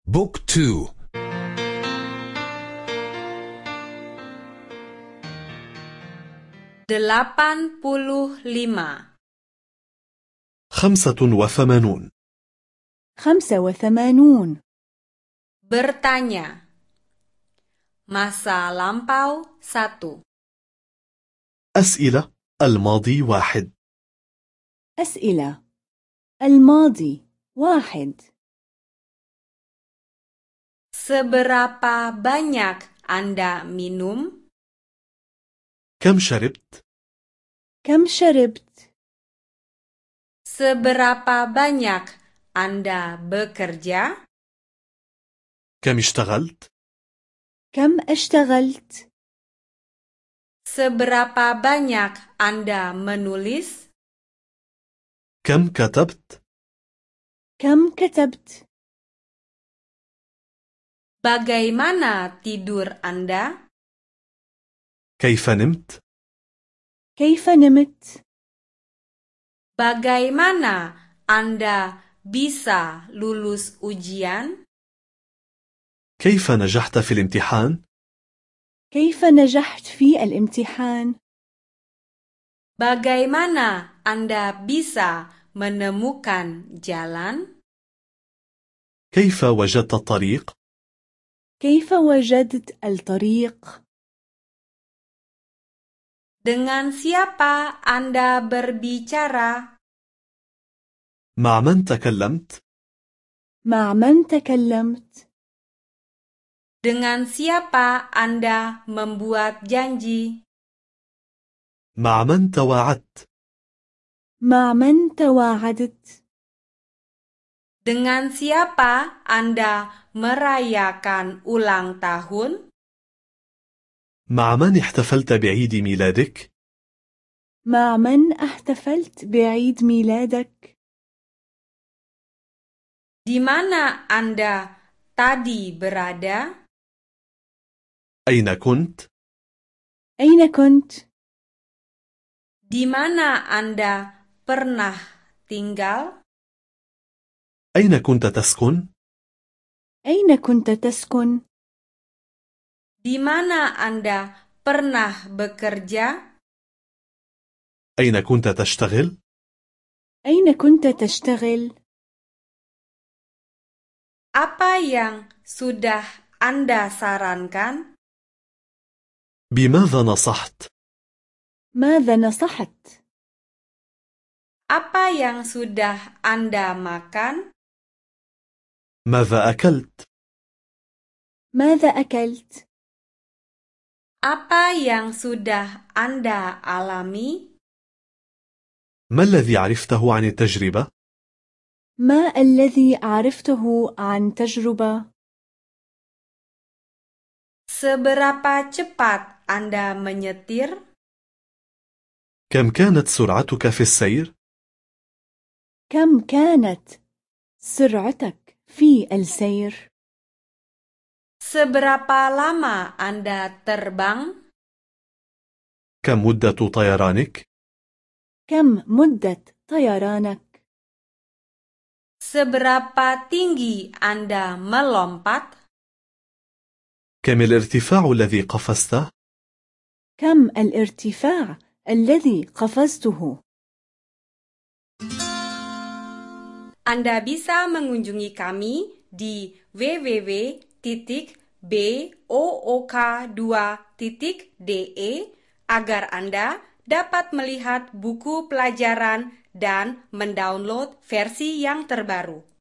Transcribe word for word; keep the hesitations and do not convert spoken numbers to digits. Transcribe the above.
بوك تو. delapan puluh lima. خمسة وثمانون. خمسة وثمانون. Bertanya. Masa lampau satu. أسئلة الماضي واحد. أسئلة الماضي واحد. Seberapa banyak Anda minum? كم شربت؟ كم شربت؟ Seberapa banyak Anda bekerja? كم اشتغلت؟ كم اشتغلت؟ Seberapa banyak Anda menulis? كم كتبت؟ كم كتبت؟ Bagaimana tidur Anda? كيف نمت؟ كيف نمت؟ Bagaimana Anda bisa lulus ujian? كيف نجحت في الامتحان؟ كيف نجحت في الامتحان؟ Bagaimana Anda bisa menemukan jalan? كيف وجدت الطريق؟ كيف وجدت الطريق؟ Dengan siapa Anda berbicara? مع من تكلمت؟ مع من تكلمت؟ Dengan siapa Anda membuat janji? مع من تواعدت؟ مع من تواعدت؟ Dengan siapa Anda merayakan ulang tahun? مع من احتفلت بعيد ميلادك؟ مع من احتفلت بعيد ميلادك؟ Di mana Anda tadi berada? أين كنت؟ أين كنت؟ Di mana Anda pernah tinggal? أين كنت تسكن؟ أين كنت تسكن؟ Di mana Anda pernah bekerja? أين كنت تشتغل؟ أين كنت تشتغل؟ Apa yang sudah Anda sarankan? بماذا نصحت؟ ماذا نصحت؟ Apa yang sudah Anda makan? ماذا أكلت؟ ماذا أكلت؟ Apa yang sudah Anda alami? ما الذي عرفته عن التجربة؟ ما الذي عرفته عن تجربة؟ Seberapa cepat Anda menyetir? كم كانت سرعتك في السير؟ كم كانت سرعتك في السير؟ Seberapa lama Anda terbang? كم مدة طيرانك؟ كم مدة طيرانك؟ Seberapa tinggi Anda melompat? كم الارتفاع الذي قفزته؟ كم الارتفاع الذي قفزته؟ Anda bisa mengunjungi kami di w w w titik book dua titik de agar Anda dapat melihat buku pelajaran dan mendownload versi yang terbaru.